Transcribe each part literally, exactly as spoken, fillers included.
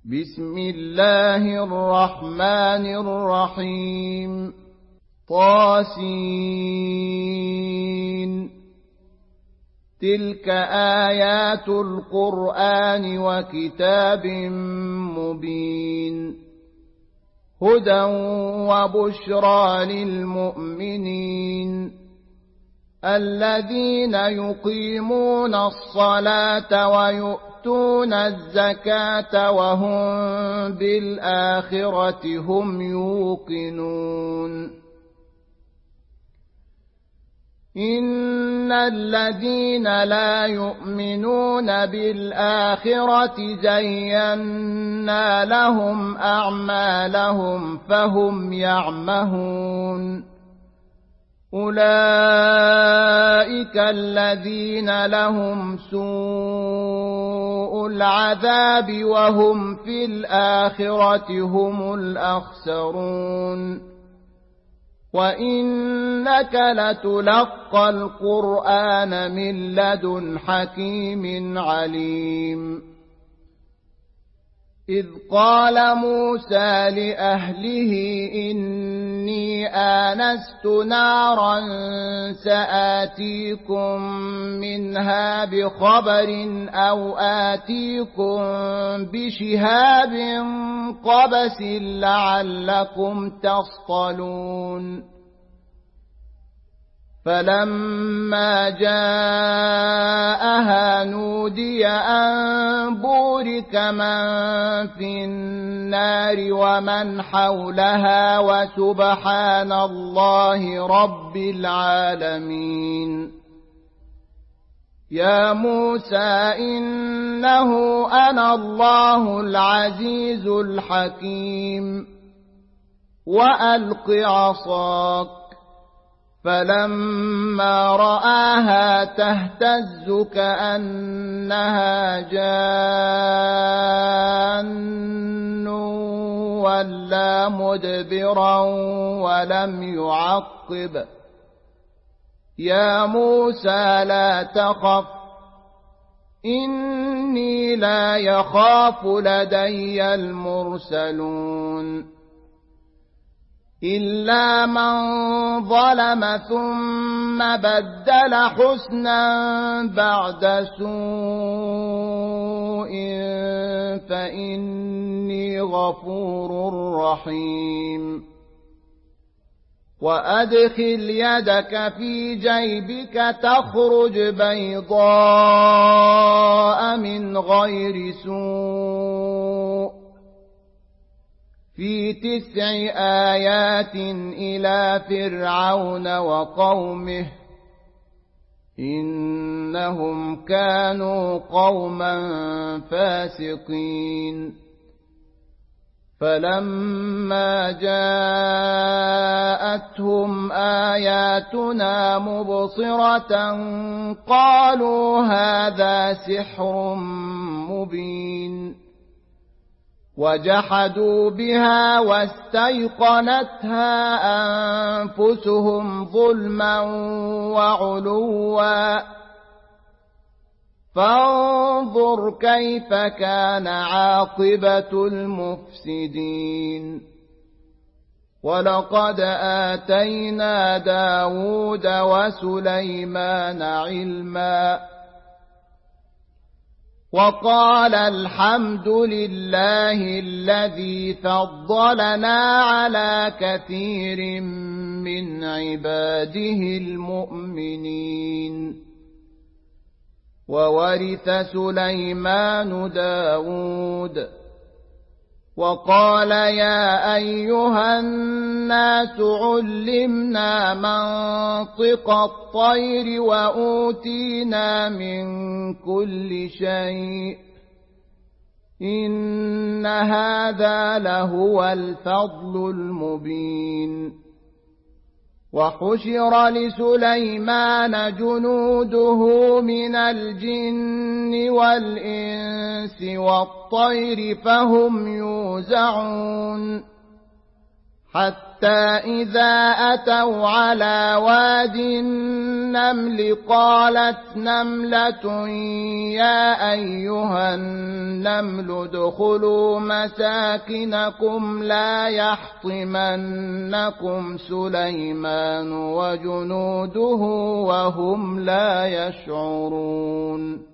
بسم الله الرحمن الرحيم طاسين تلك آيات القرآن وكتاب مبين هدى وبشرى للمؤمنين الذين يقيمون الصلاة ويؤتون الزكاة وهم بالآخرة هم يوقنون إن الذين لا يؤمنون بالآخرة زينا لهم أعمالهم فهم يعمهون أولئك الذين لهم سوء العذاب وهم في الآخرة هم الأخسرون وإنك لتلقى القرآن من لدن حكيم عليم إذ قال موسى لأهله إني آنست نارا سآتيكم منها بخبر أو آتيكم بشهاب قبس لعلكم تصطلون فلما جاءها نودي أن بورك من في النار ومن حولها وسبحان الله رب العالمين يا موسى إنه أنا الله العزيز الحكيم وألق عصاك فلما رآها تهتز كأنها جان ولا مدبرا ولم يعقب يا موسى لا تخف إني لا يخاف لدي المرسلون إلا من ظلم ثم بدل حسنا بعد سوء فإني غفور رحيم وأدخل يدك في جيبك تخرج بيضاء من غير سوء في تسع آيات إلى فرعون وقومه إنهم كانوا قوما فاسقين فلما جاءتهم آياتنا مبصرة قالوا هذا سحر مبين وجحدوا بها واستيقنتها أنفسهم ظلما وعلوا فانظر كيف كان عاقبة المفسدين ولقد آتينا داود وسليمان علما وقال الحمد لله الذي فضلنا على كثير من عباده المؤمنين وورث سليمان داود وقال يا أيها الناس علمنا منطق الطير وأوتينا من كل شيء إن هذا لهو الفضل المبين وحشر لسليمان جنوده من الجن والإنس والطير فهم يوزعون حتى إذا أتوا على واد النمل قالت نملة يا أيها النمل ادخلوا مساكنكم لا يحطمنكم سليمان وجنوده وهم لا يشعرون.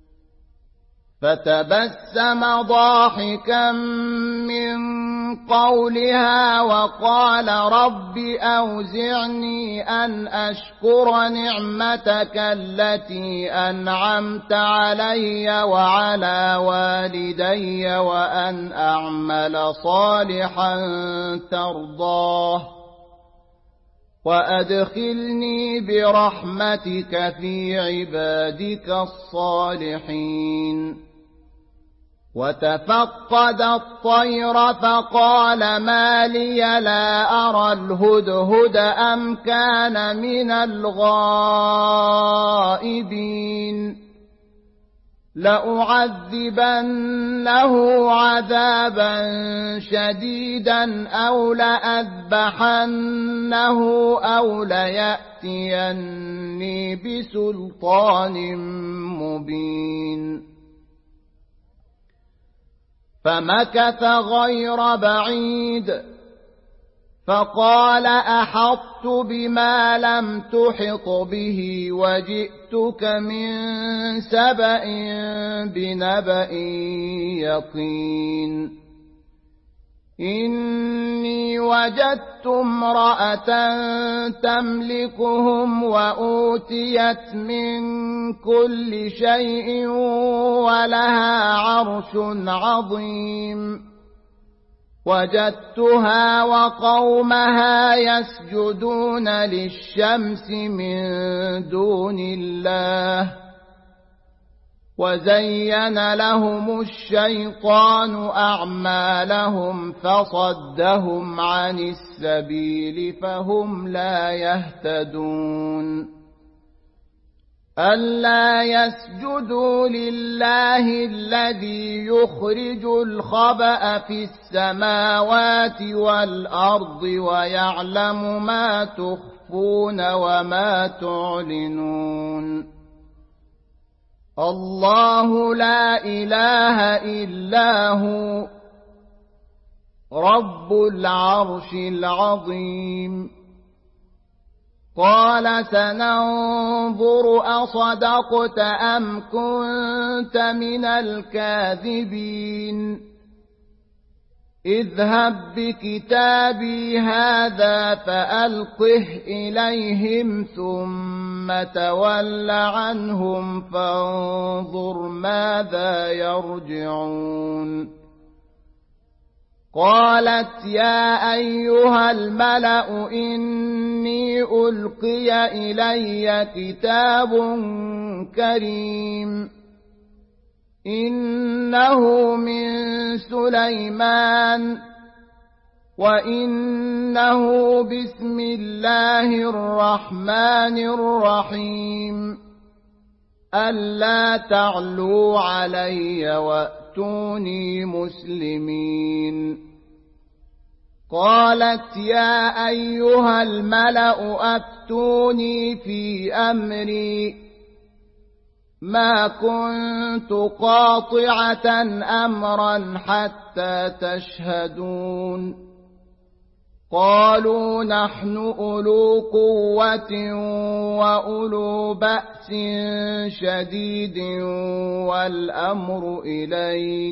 فتبسم ضاحكا من قولها وقال رب أوزعني أن أشكر نعمتك التي أنعمت علي وعلى والدي وأن أعمل صالحا ترضاه وأدخلني برحمتك في عبادك الصالحين. وتفقد الطير فقال ما لي لا أرى الهدهد أم كان من الغائبين لأعذبنه عذابا شديدا أو لأذبحنه أو ليأتيني بسلطان مبين. فمكث غير بعيد فقال أحطت بما لم تحط به وجئتك من سبأ بنبأ يقين. إني وجدت امرأة تملكهم وأوتيت من كل شيء ولها عرش عظيم. وجدتها وقومها يسجدون للشمس من دون الله وزين لهم الشيطان أعمالهم فصدهم عن السبيل فهم لا يهتدون. ألا يسجدوا لله الذي يخرج الخبأ في السماوات والأرض ويعلم ما تخفون وما تعلنون. الله لا إله إلا هو رب العرش العظيم. قال سننظر أصدقت أم كنت من الكاذبين. اذهب بكتابي هذا فألقه إليهم ثم تول عنهم فانظر ماذا يرجعون. قالت يا أيها الملأ إني ألقي إلي كتاب كريم إنه من سليمان وإنه بسم الله الرحمن الرحيم ألا تعلوا علي وأتوني مسلمين. قالت يا أيها الملأ أفتوني في أمري ما كنت قاطعة أمرا حتى تشهدون. قالوا نحن أولو قوة وأولو بأس شديد والأمر إليك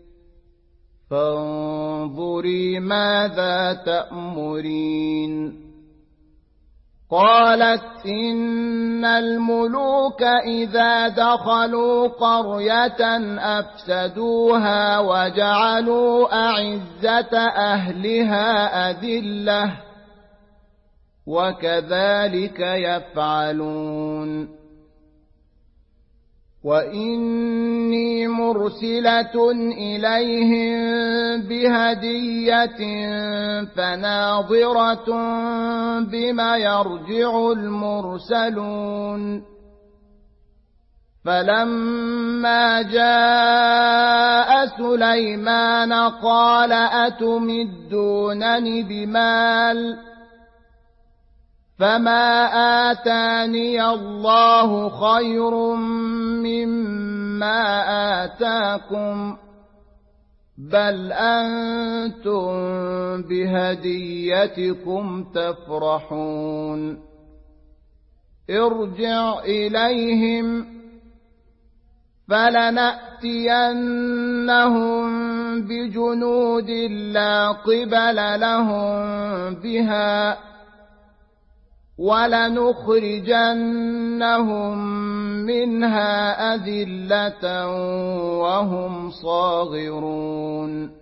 فانظري ماذا تأمرين. قالت إن الملوك إذا دخلوا قرية أفسدوها وجعلوا أعزة أهلها أذلة وكذلك يفعلون. وإني مرسلة إليهم بهدية فناظرة بما يرجع المرسلون. فلما جاء سليمان قال أتمدونني بمال فما آتاني الله خير مما آتاكم بل أنتم بهديتكم تفرحون ارجع إليهم فلنأتينهم بجنود لا قبل لهم بها ولنخرجنهم منها أذلة وهم صاغرون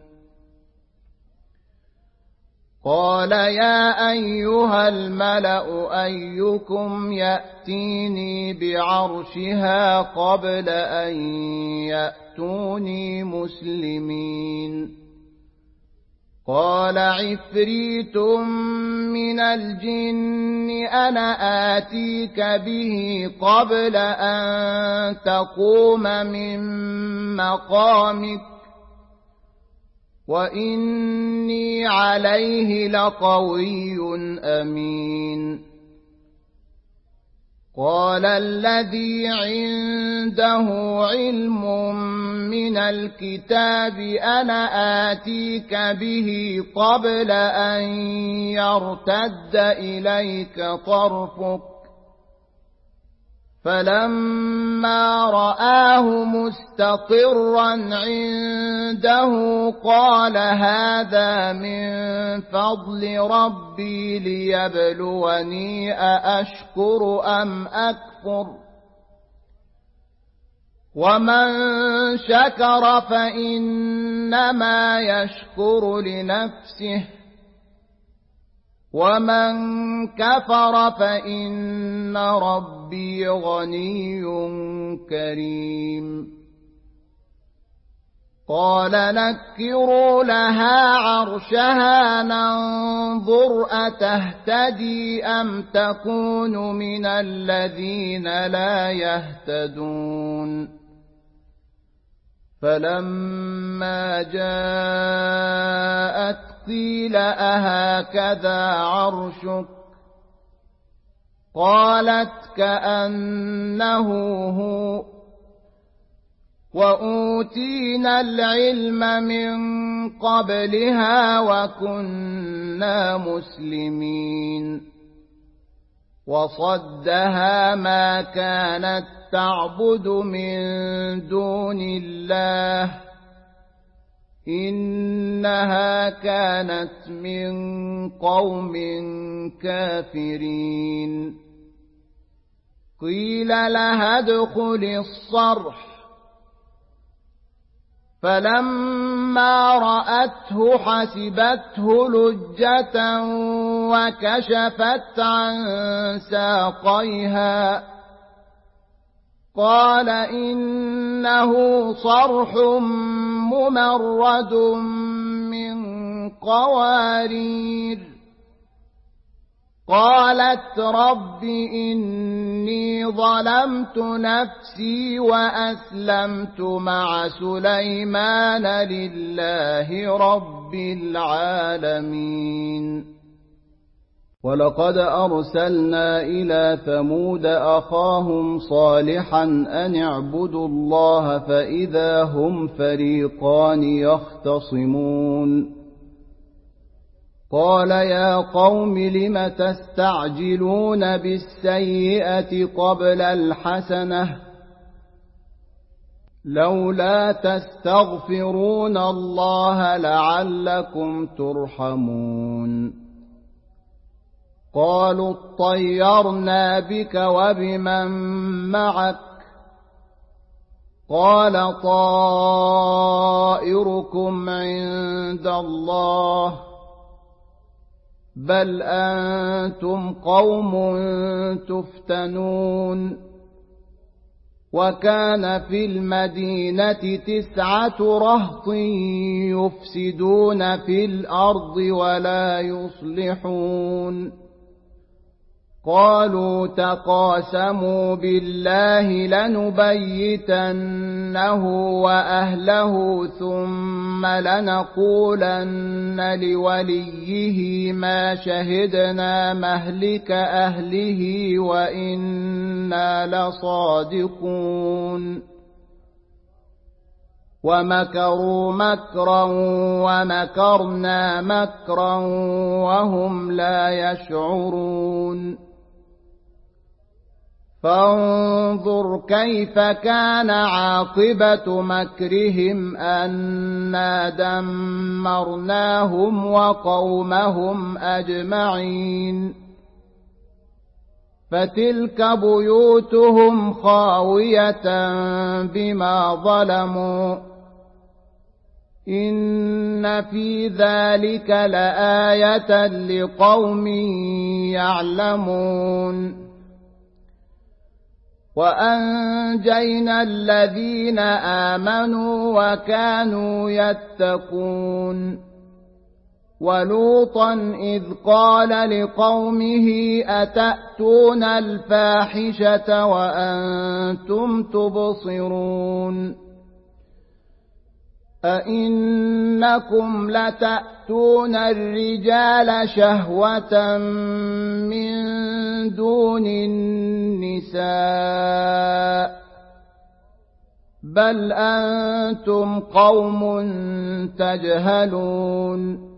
قال يا أيها الملأ أيكم يأتيني بعرشها قبل أن يأتوني مسلمين قال عفريت من الجن أنا آتيك به قبل أن تقوم من مقامك وإني عليه لقوي أمين قال الذي عنده علم من الكتاب أنا آتيك به قبل أن يرتد إليك طرفك فلما رآه مستقرا عنده قال هذا من فضل ربي ليبلوني أأشكر أم أكفر ومن شكر فإنما يشكر لنفسه ومن كفر فإن ربي غني كريم قال نكروا لها عرشها ننظر أتهتدي أم تكون من الذين لا يهتدون فلما جاءت قيل أهكذا عرشك قالت كأنه هو وأوتينا العلم من قبلها وكنا مسلمين وصدها ما كانت تعبد من دون الله إنها كانت من قوم كافرين قيل لها ادخل الصرح فلما رأته حسبته لجة وكشفت عن ساقيها قال إنه صرح ممرد من قوارير قالت رب إني ظلمت نفسي وأسلمت مع سليمان لله رب العالمين ولقد أرسلنا إلى ثمود أخاهم صالحا أن اعبدوا الله فإذا هم فريقان يختصمون قال يا قوم لم تستعجلون بالسيئة قبل الحسنة لولا تستغفرون الله لعلكم ترحمون قالوا اطيرنا بك وبمن معك قال طائركم عند الله بل أنتم قوم تفتنون وكان في المدينة تسعة رهط يفسدون في الأرض ولا يصلحون قالوا تقاسموا بالله لنبيتنه وأهله ثم لنقولن لوليه ما شهدنا مهلك أهله وإنا لصادقون ومكروا مكرا ومكرنا مكرا وهم لا يشعرون فانظر كيف كان عاقبة مكرهم أنا دمرناهم وقومهم أجمعين فتلك بيوتهم خاوية بما ظلموا إن في ذلك لآية لقوم يعلمون وأنجينا الذين آمنوا وكانوا يتقون ولوطا إذ قال لقومه أتأتون الفاحشة وأنتم تبصرون أئنكم لتأتون الرجال شهوة من دون النساء بل أنتم قوم تجهلون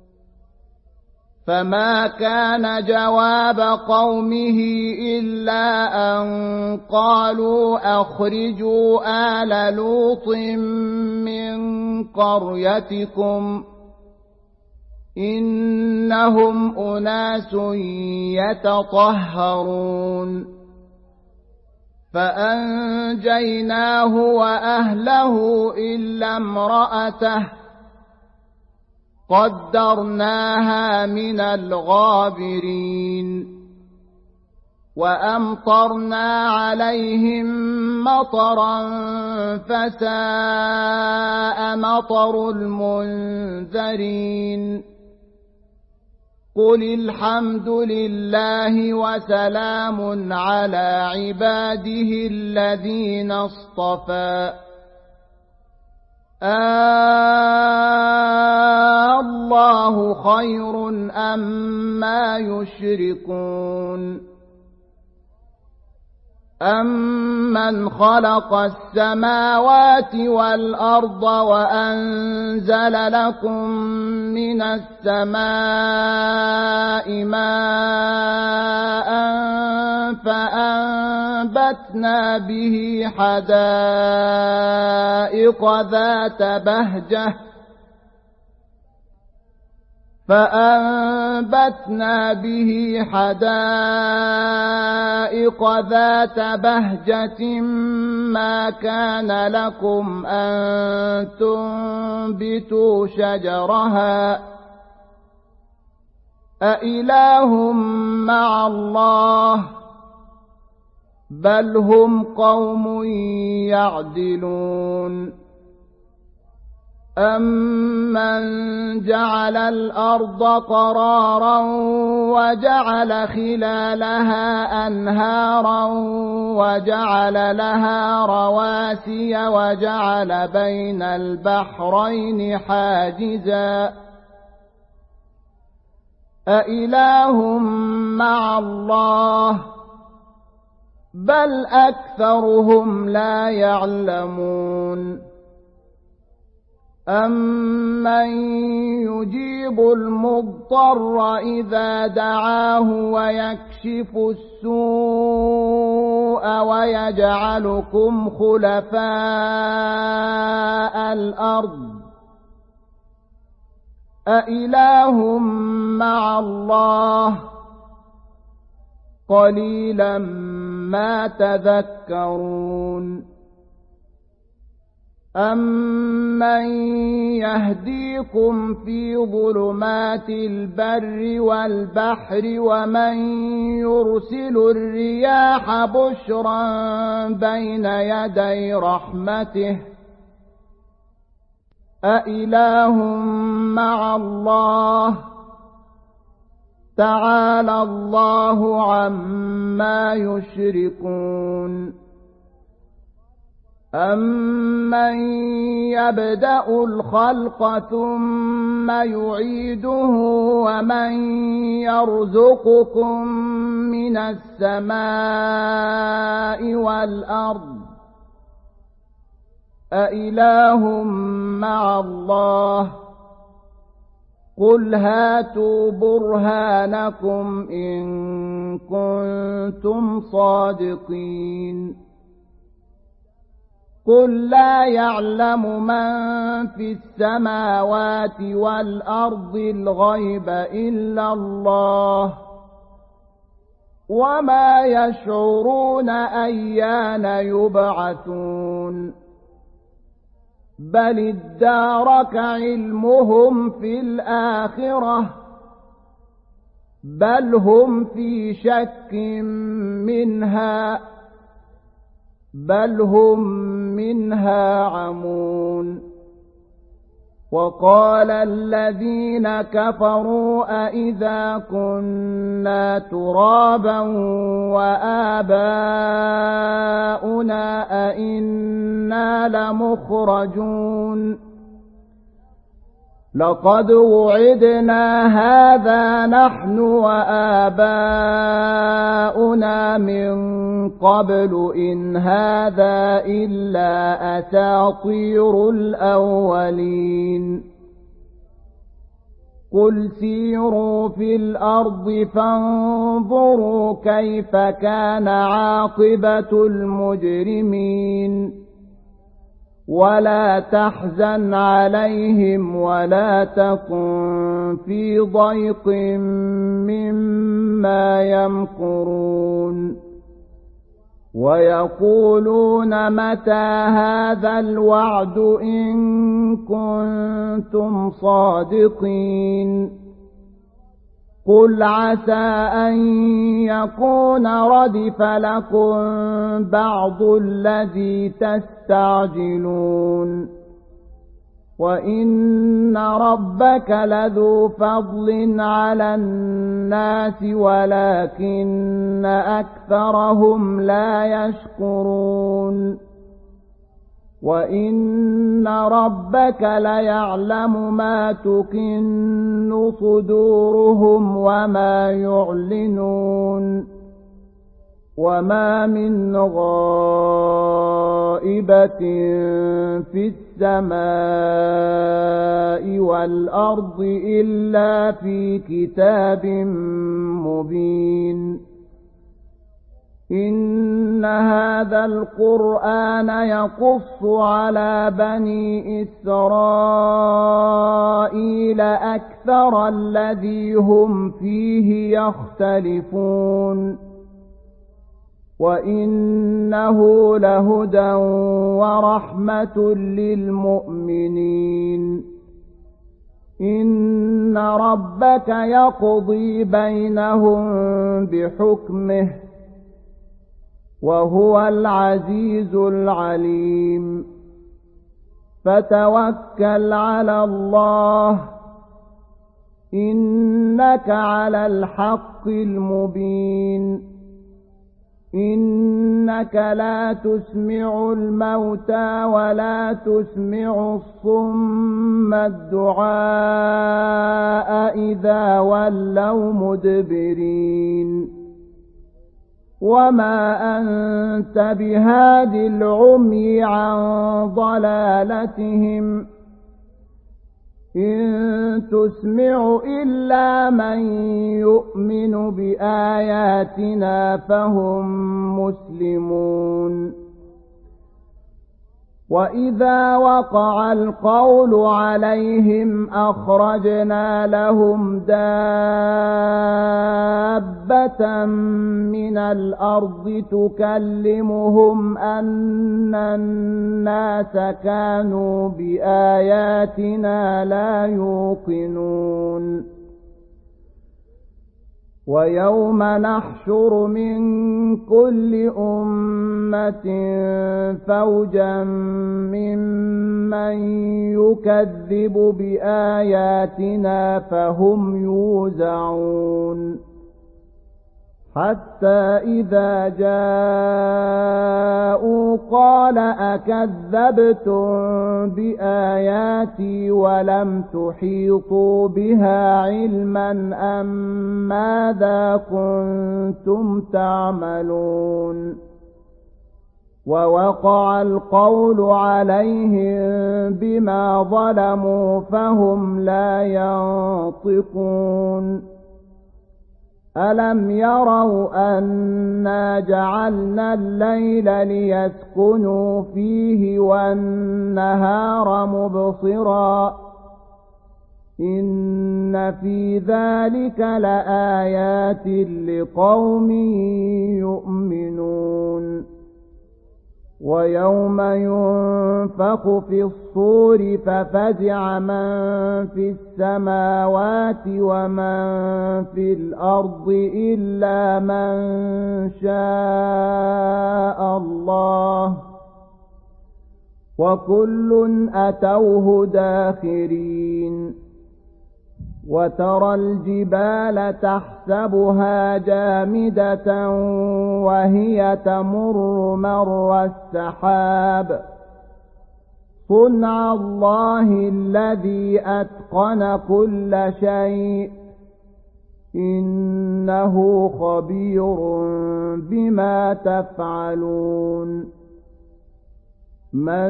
فما كان جواب قومه إلا أن قالوا أخرجوا آل لوط من قريتكم إنهم أناس يتطهرون فأنجيناه وأهله إلا امرأته قدرناها من الغابرين وأمطرنا عليهم مطرا فساء مطر المنذرين قل الحمد لله وسلام على عباده الذين اصطفى آه الله خير أما يشركون أمن خلق السماوات والأرض وأنزل لكم من السماء ماء فأنبتنا به حدائق ذات بهجة فأنبتنا به حدائق ذات بهجة ما كان لكم أن تنبتوا شجرها أإله مع الله بل هم قوم يعدلون أمن جعل الأرض قرارا وجعل خلالها أنهارا وجعل لها رواسي وجعل بين البحرين حاجزا أإله مع الله بل أكثرهم لا يعلمون أمن يجيب المضطر إذا دعاه ويكشف السوء ويجعلكم خلفاء الأرض أإله مع الله قليلا ما تذكرون أمن يهديكم في ظلمات البر والبحر ومن يرسل الرياح بشرا بين يدي رحمته أإله مع الله تعالى الله عما يشركون أَمَّن يَبْدَأُ الْخَلْقَ ثُمَّ يُعِيدُهُ وَمَن يَرْزُقُكُم مِّنَ السَّمَاءِ وَالْأَرْضِ أَإِلَٰهٌ مَّعَ اللَّهِ قُلْ هَاتُوا بُرْهَانَكُمْ إِن كُنتُمْ صَادِقِينَ قُل لَّا يَعْلَمُ مَن فِي السَّمَاوَاتِ وَالْأَرْضِ الْغَيْبَ إِلَّا اللَّهُ وَمَا يَشْعُرُونَ أَيَّانَ يُبْعَثُونَ بَلِ ادَّارَكَ عِلْمُهُمْ فِي الْآخِرَةِ بَلْ هُمْ فِي شَكٍّ مِّنْهَا بل هم منها عمون وقال الذين كفروا أئذا كنا ترابا وآباؤنا أئنا لمخرجون لقد وعدنا هذا نحن وآباؤنا من قبل إن هذا إلا أساطير الأولين قل سيروا في الأرض فانظروا كيف كان عاقبة المجرمين ولا تحزن عليهم ولا تكن في ضيق مما يمكرون ويقولون متى هذا الوعد إن كنتم صادقين قل عسى أن يكون ردف لكم بعض الذي تستعجلون وإن ربك لذو فضل على الناس ولكن أكثرهم لا يشكرون وإن ربك ليعلم ما تكن صدورهم وما يعلنون وما من غائبة في السماء والأرض إلا في كتاب مبين إن هذا القرآن يقص على بني إسرائيل أكثر الذي هم فيه يختلفون وإنه لهدى ورحمة للمؤمنين إن ربك يقضي بينهم بحكمه وهو العزيز العليم فتوكل على الله إنك على الحق المبين إنك لا تسمع الموتى ولا تسمع الصم الدعاء إذا ولوا مدبرين وما أنت بهاد العمي عن ضلالتهم إن تسمع إلا من يؤمن بآياتنا فهم مسلمون وإذا وقع القول عليهم أخرجنا لهم دابة من الأرض تكلمهم أن الناس كانوا بآياتنا لا يوقنون ويوم نحشر من كل أمة فوجا ممن يكذب بآياتنا فهم يوزعون حتى إذا جاءوا قال أكذبتم بآياتي ولم تحيطوا بها علما أم ماذا كنتم تعملون ووقع القول عليهم بما ظلموا فهم لا ينطقون ألم يروا أنا جعلنا الليل ليسكنوا فيه والنهار مبصرا إن في ذلك لآيات لقوم يؤمنون ويوم ينفخ في الصور ففزع من في السماوات ومن في الأرض إلا من شاء الله وكل أتوه داخرين وترى الجبال تحسبها جامدة وهي تمر مر السحاب صنع الله الذي أتقن كل شيء إنه خبير بما تفعلون من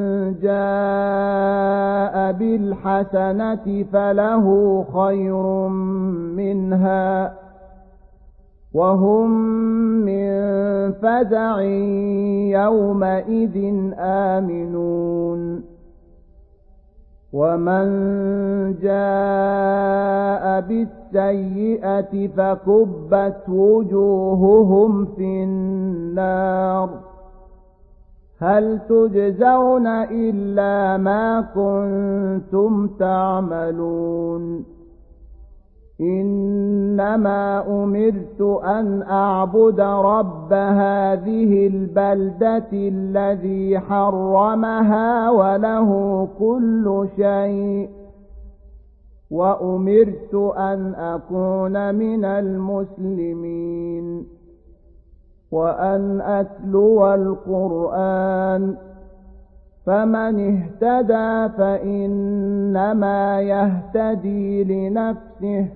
جاء بالحسنة فله خير منها وهم من فزع يومئذ آمنون ومن جاء بالسيئة فكبت وجوههم في النار هل تجزون إلا ما كنتم تعملون إنما أمرت أن أعبد رب هذه البلدة الذي حرمها وله كل شيء وأمرت أن أكون من المسلمين وأن أتلو القرآن فمن اهتدى فإنما يهتدي لنفسه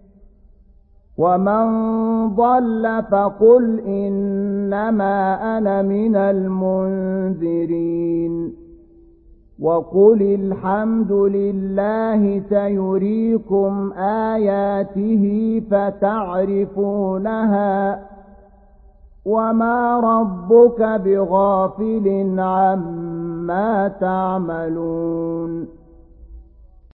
ومن ضل فقل إنما أنا من المنذرين وقل الحمد لله سيريكم آياته فتعرفونها وما ربك بغافل عما تعملون